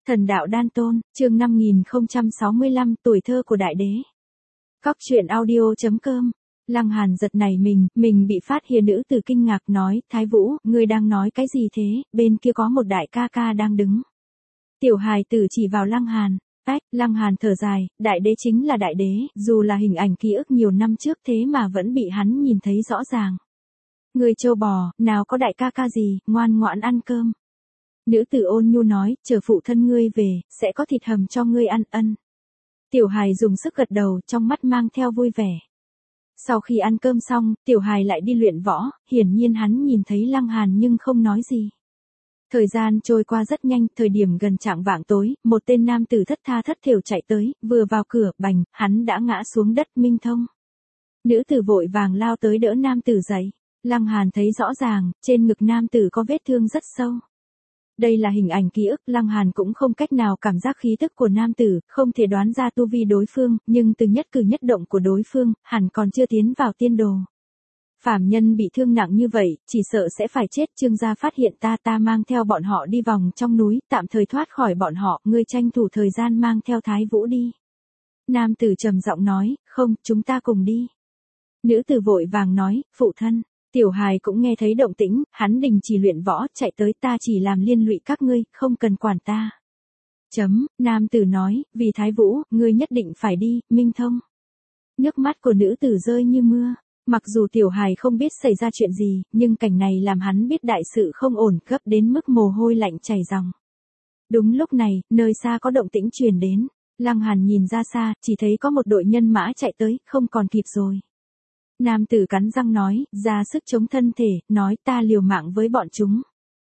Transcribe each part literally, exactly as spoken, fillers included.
Thần đạo đan tôn, chương năm nghìn không trăm sáu mươi lăm, tuổi thơ của đại đế. Cóc truyện audio chấm com. Lăng Hàn giật nảy mình, mình bị phát hiện nữ tử kinh ngạc nói, Thái Vũ, ngươi đang nói cái gì thế, bên kia có một đại ca ca đang đứng. Tiểu hài tử chỉ vào Lăng Hàn, ách, Lăng Hàn thở dài, đại đế chính là đại đế, dù là hình ảnh ký ức nhiều năm trước thế mà vẫn bị hắn nhìn thấy rõ ràng. Ngươi trâu bò, nào có đại ca ca gì, ngoan ngoãn ăn cơm. Nữ tử ôn nhu nói, chờ phụ thân ngươi về, sẽ có thịt hầm cho ngươi ăn ân. Tiểu hài dùng sức gật đầu, trong mắt mang theo vui vẻ. Sau khi ăn cơm xong, tiểu hài lại đi luyện võ, hiển nhiên hắn nhìn thấy Lăng Hàn nhưng không nói gì. Thời gian trôi qua rất nhanh, thời điểm gần chạng vạng tối, một tên nam tử thất tha thất thểu chạy tới, vừa vào cửa, bành, hắn đã ngã xuống đất. Minh Thông. Nữ tử vội vàng lao tới đỡ nam tử dậy. Lăng Hàn thấy rõ ràng, trên ngực nam tử có vết thương rất sâu. Đây là hình ảnh ký ức, Lăng Hàn cũng không cách nào cảm giác khí tức của nam tử, không thể đoán ra tu vi đối phương, nhưng từ nhất cử nhất động của đối phương, hẳn còn chưa tiến vào tiên đồ. Phàm nhân bị thương nặng như vậy, chỉ sợ sẽ phải chết. Trương gia phát hiện ta ta mang theo bọn họ đi vòng trong núi, tạm thời thoát khỏi bọn họ, ngươi tranh thủ thời gian mang theo Thái Vũ đi. Nam tử trầm giọng nói, không, chúng ta cùng đi. Nữ tử vội vàng nói, phụ thân. Tiểu hài cũng nghe thấy động tĩnh, hắn đình chỉ luyện võ, chạy tới, ta chỉ làm liên lụy các ngươi, không cần quản ta. Chấm, nam tử nói, vì Thái Vũ, ngươi nhất định phải đi, Minh Thông. Nước mắt của nữ tử rơi như mưa, mặc dù tiểu hài không biết xảy ra chuyện gì, nhưng cảnh này làm hắn biết đại sự không ổn, gấp đến mức mồ hôi lạnh chảy ròng. Đúng lúc này, nơi xa có động tĩnh truyền đến, Lăng Hàn nhìn ra xa, chỉ thấy có một đội nhân mã chạy tới, không còn kịp rồi. Nam tử cắn răng nói, ra sức chống thân thể, nói ta liều mạng với bọn chúng.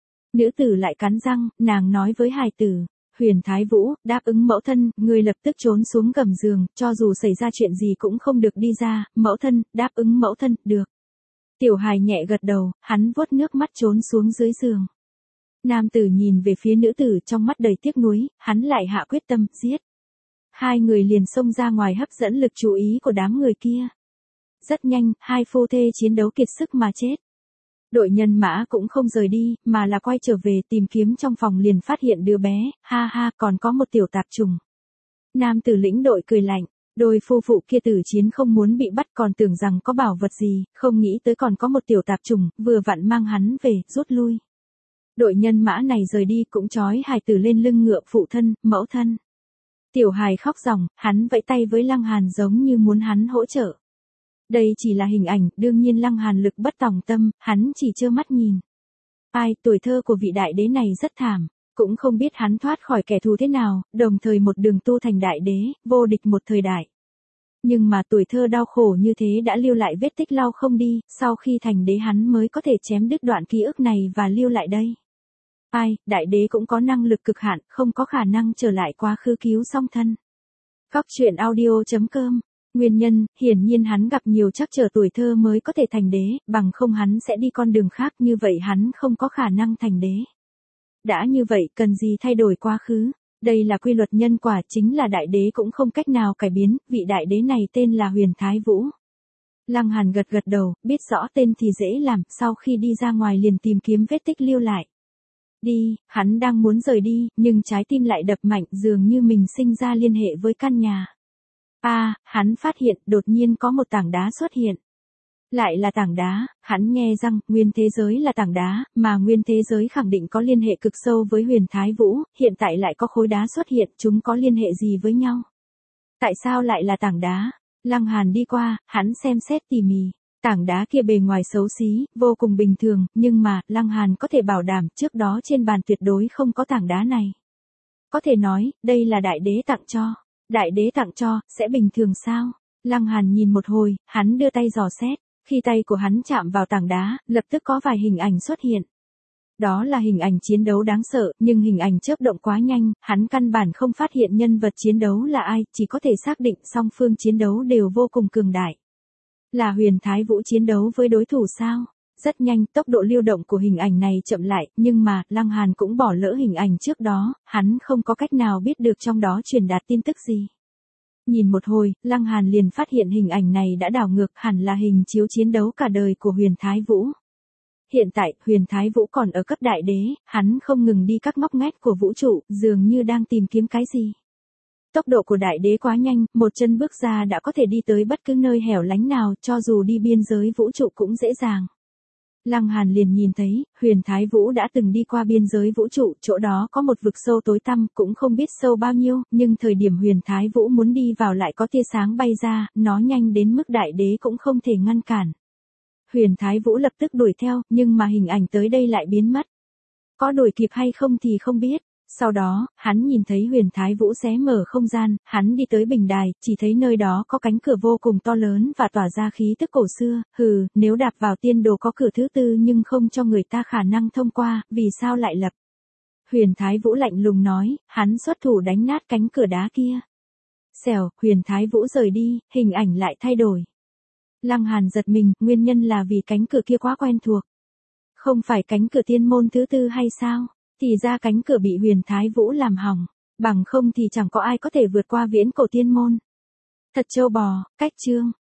Nữ tử lại cắn răng, nàng nói với hài tử, Huyền Thái Vũ, đáp ứng mẫu thân, ngươi lập tức trốn xuống gầm giường, cho dù xảy ra chuyện gì cũng không được đi ra, mẫu thân, đáp ứng mẫu thân, được. Tiểu hài nhẹ gật đầu, hắn vuốt nước mắt trốn xuống dưới giường. Nam tử nhìn về phía nữ tử trong mắt đầy tiếc nuối, hắn lại hạ quyết tâm, giết. Hai người liền xông ra ngoài hấp dẫn lực chú ý của đám người kia. Rất nhanh, hai phu thê chiến đấu kiệt sức mà chết. Đội nhân mã cũng không rời đi, mà là quay trở về tìm kiếm trong phòng liền phát hiện đứa bé, ha ha, còn có một tiểu tạp trùng. Nam tử lĩnh đội cười lạnh, đôi phu phụ kia tử chiến không muốn bị bắt còn tưởng rằng có bảo vật gì, không nghĩ tới còn có một tiểu tạp trùng, vừa vặn mang hắn về, rút lui. Đội nhân mã này rời đi cũng trói hài tử lên lưng ngựa, phụ thân, mẫu thân. Tiểu hài khóc ròng, hắn vẫy tay với Lăng Hàn giống như muốn hắn hỗ trợ. Đây chỉ là hình ảnh, đương nhiên Lăng Hàn lực bất tòng tâm, hắn chỉ trơ mắt nhìn. Ai, tuổi thơ của vị đại đế này rất thảm, cũng không biết hắn thoát khỏi kẻ thù thế nào, đồng thời một đường tu thành đại đế, vô địch một thời đại. Nhưng mà tuổi thơ đau khổ như thế đã lưu lại vết tích lau không đi, sau khi thành đế hắn mới có thể chém đứt đoạn ký ức này và lưu lại đây. Ai, đại đế cũng có năng lực cực hạn, không có khả năng trở lại quá khứ cứu song thân. Cóc truyện audio chấm com. Nguyên nhân, hiển nhiên hắn gặp nhiều trắc trở tuổi thơ mới có thể thành đế, bằng không hắn sẽ đi con đường khác, như vậy hắn không có khả năng thành đế. Đã như vậy, cần gì thay đổi quá khứ? Đây là quy luật nhân quả, chính là đại đế cũng không cách nào cải biến, vị đại đế này tên là Huyền Thái Vũ. Lăng Hàn gật gật đầu, biết rõ tên thì dễ làm, sau khi đi ra ngoài liền tìm kiếm vết tích lưu lại. Đi, hắn đang muốn rời đi, nhưng trái tim lại đập mạnh, dường như mình sinh ra liên hệ với căn nhà. A, à, hắn phát hiện đột nhiên có một tảng đá xuất hiện. Lại là tảng đá, hắn nghe rằng nguyên thế giới là tảng đá, mà nguyên thế giới khẳng định có liên hệ cực sâu với Huyền Thái Vũ, hiện tại lại có khối đá xuất hiện, chúng có liên hệ gì với nhau? Tại sao lại là tảng đá? Lăng Hàn đi qua, hắn xem xét tỉ mỉ. Tảng đá kia bề ngoài xấu xí, vô cùng bình thường, nhưng mà, Lăng Hàn có thể bảo đảm trước đó trên bàn tuyệt đối không có tảng đá này. Có thể nói, đây là đại đế tặng cho. Đại đế tặng cho, sẽ bình thường sao? Lăng Hàn nhìn một hồi, hắn đưa tay dò xét. Khi tay của hắn chạm vào tảng đá, lập tức có vài hình ảnh xuất hiện. Đó là hình ảnh chiến đấu đáng sợ, nhưng hình ảnh chớp động quá nhanh, hắn căn bản không phát hiện nhân vật chiến đấu là ai, chỉ có thể xác định song phương chiến đấu đều vô cùng cường đại. Là Huyền Thái Vũ chiến đấu với đối thủ sao? Rất nhanh, tốc độ lưu động của hình ảnh này chậm lại, nhưng mà, Lăng Hàn cũng bỏ lỡ hình ảnh trước đó, hắn không có cách nào biết được trong đó truyền đạt tin tức gì. Nhìn một hồi, Lăng Hàn liền phát hiện hình ảnh này đã đảo ngược, hẳn là hình chiếu chiến đấu cả đời của Huyền Thái Vũ. hiện tại, Huyền Thái Vũ còn ở cấp đại đế, hắn không ngừng đi các ngóc ngách của vũ trụ, dường như đang tìm kiếm cái gì. Tốc độ của đại đế quá nhanh, một chân bước ra đã có thể đi tới bất cứ nơi hẻo lánh nào, cho dù đi biên giới vũ trụ cũng dễ dàng. Lăng Hàn liền nhìn thấy, Huyền Thái Vũ đã từng đi qua biên giới vũ trụ, chỗ đó có một vực sâu tối tăm, cũng không biết sâu bao nhiêu, nhưng thời điểm Huyền Thái Vũ muốn đi vào lại có tia sáng bay ra, nó nhanh đến mức đại đế cũng không thể ngăn cản. Huyền Thái Vũ lập tức đuổi theo, nhưng mà hình ảnh tới đây lại biến mất. Có đuổi kịp hay không thì không biết. Sau đó, hắn nhìn thấy Huyền Thái Vũ xé mở không gian, hắn đi tới bình đài, chỉ thấy nơi đó có cánh cửa vô cùng to lớn và tỏa ra khí tức cổ xưa, hừ, nếu đạp vào tiên đồ có cửa thứ tư nhưng không cho người ta khả năng thông qua, vì sao lại lập? Huyền Thái Vũ lạnh lùng nói, hắn xuất thủ đánh nát cánh cửa đá kia. Xèo, Huyền Thái Vũ rời đi, hình ảnh lại thay đổi. Lăng Hàn giật mình, nguyên nhân là vì cánh cửa kia quá quen thuộc. Không phải cánh cửa tiên môn thứ tư hay sao? Thì ra cánh cửa bị Huyền Thái Vũ làm hỏng, bằng không thì chẳng có ai có thể vượt qua viễn cổ tiên môn. Thật trâu bò, cách chương.